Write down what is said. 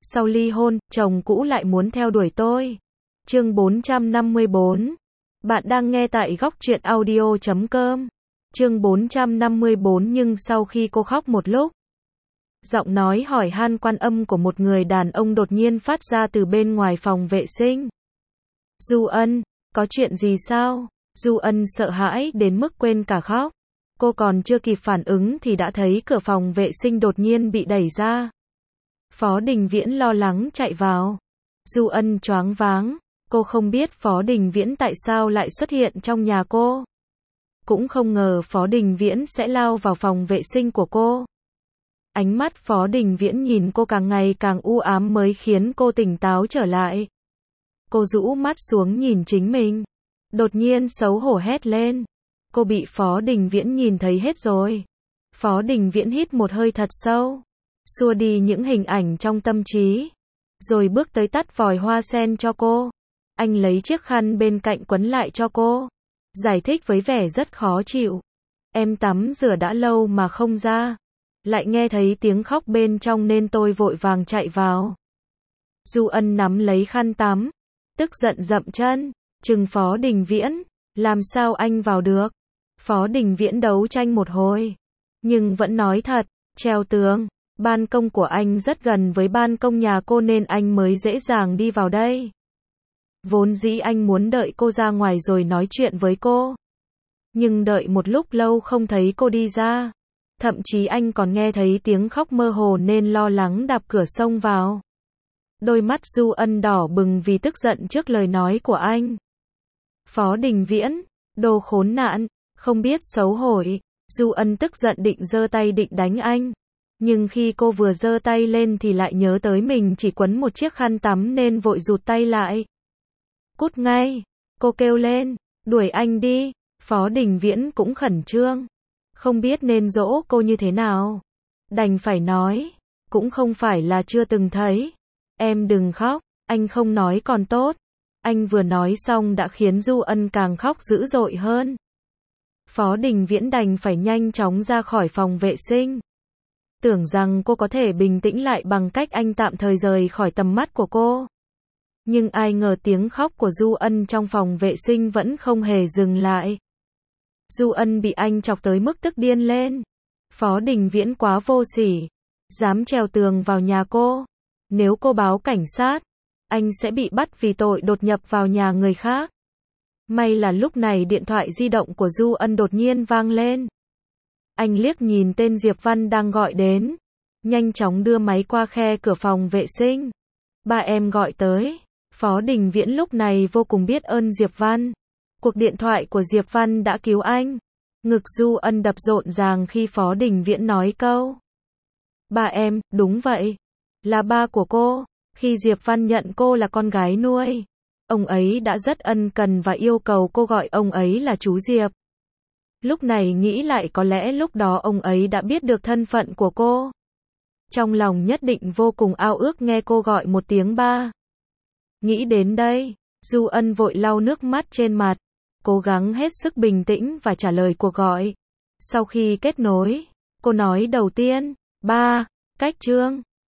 Sau ly hôn, chồng cũ lại muốn theo đuổi tôi. Chương 454. Bạn đang nghe tại góc truyện audio.com. Chương 454. Nhưng sau khi cô khóc một lúc, giọng nói hỏi han quan âm của một người đàn ông đột nhiên phát ra từ bên ngoài phòng vệ sinh. Du Ân, có chuyện gì sao? Du Ân sợ hãi đến mức quên cả khóc. Cô còn chưa kịp phản ứng thì đã thấy cửa phòng vệ sinh đột nhiên bị đẩy ra. Phó Đình Viễn lo lắng chạy vào. Du Ân choáng váng, cô không biết Phó Đình Viễn tại sao lại xuất hiện trong nhà cô. Cũng không ngờ Phó Đình Viễn sẽ lao vào phòng vệ sinh của cô. Ánh mắt Phó Đình Viễn nhìn cô càng ngày càng u ám mới khiến cô tỉnh táo trở lại. Cô rũ mắt xuống nhìn chính mình. Đột nhiên xấu hổ hét lên. Cô bị Phó Đình Viễn nhìn thấy hết rồi. Phó Đình Viễn hít một hơi thật sâu, xua đi những hình ảnh trong tâm trí, rồi bước tới tắt vòi hoa sen cho cô. Anh lấy chiếc khăn bên cạnh quấn lại cho cô, giải thích với vẻ rất khó chịu. Em tắm rửa đã lâu mà không ra, lại nghe thấy tiếng khóc bên trong nên tôi vội vàng chạy vào. Du Ân nắm lấy khăn tắm, tức giận dậm chân, trừng Phó Đình Viễn, làm sao anh vào được? Phó Đình Viễn đấu tranh một hồi, nhưng vẫn nói thật, treo tường, ban công của anh rất gần với ban công nhà cô nên anh mới dễ dàng đi vào đây. Vốn dĩ anh muốn đợi cô ra ngoài rồi nói chuyện với cô. Nhưng đợi một lúc lâu không thấy cô đi ra. Thậm chí anh còn nghe thấy tiếng khóc mơ hồ nên lo lắng đạp cửa xông vào. Đôi mắt Du Ân đỏ bừng vì tức giận trước lời nói của anh. Phó Đình Viễn, đồ khốn nạn, không biết xấu hổ. Du Ân tức giận định giơ tay định đánh anh. Nhưng khi cô vừa giơ tay lên thì lại nhớ tới mình chỉ quấn một chiếc khăn tắm nên vội rụt tay lại. Cút ngay, cô kêu lên, đuổi anh đi. Phó Đình Viễn cũng khẩn trương, không biết nên dỗ cô như thế nào. Đành phải nói, cũng không phải là chưa từng thấy. Em đừng khóc, anh không nói còn tốt. Anh vừa nói xong đã khiến Du Ân càng khóc dữ dội hơn. Phó Đình Viễn đành phải nhanh chóng ra khỏi phòng vệ sinh. Tưởng rằng cô có thể bình tĩnh lại bằng cách anh tạm thời rời khỏi tầm mắt của cô. Nhưng ai ngờ tiếng khóc của Du Ân trong phòng vệ sinh vẫn không hề dừng lại. Du Ân bị anh chọc tới mức tức điên lên. Phó Đình Viễn quá vô sỉ, dám trèo tường vào nhà cô. Nếu cô báo cảnh sát, anh sẽ bị bắt vì tội đột nhập vào nhà người khác. May là lúc này điện thoại di động của Du Ân đột nhiên vang lên. Anh liếc nhìn tên Diệp Văn đang gọi đến, nhanh chóng đưa máy qua khe cửa phòng vệ sinh. Ba em gọi tới. Phó Đình Viễn lúc này vô cùng biết ơn Diệp Văn. Cuộc điện thoại của Diệp Văn đã cứu anh. Ngực Du Ân đập rộn ràng khi Phó Đình Viễn nói câu. Ba em, đúng vậy. Là ba của cô. Khi Diệp Văn nhận cô là con gái nuôi, ông ấy đã rất ân cần và yêu cầu cô gọi ông ấy là chú Diệp. Lúc này nghĩ lại có lẽ lúc đó ông ấy đã biết được thân phận của cô. Trong lòng nhất định vô cùng ao ước nghe cô gọi một tiếng ba. Nghĩ đến đây, Du Ân vội lau nước mắt trên mặt, cố gắng hết sức bình tĩnh và trả lời cuộc gọi. Sau khi kết nối, cô nói đầu tiên, ba, cách Trương,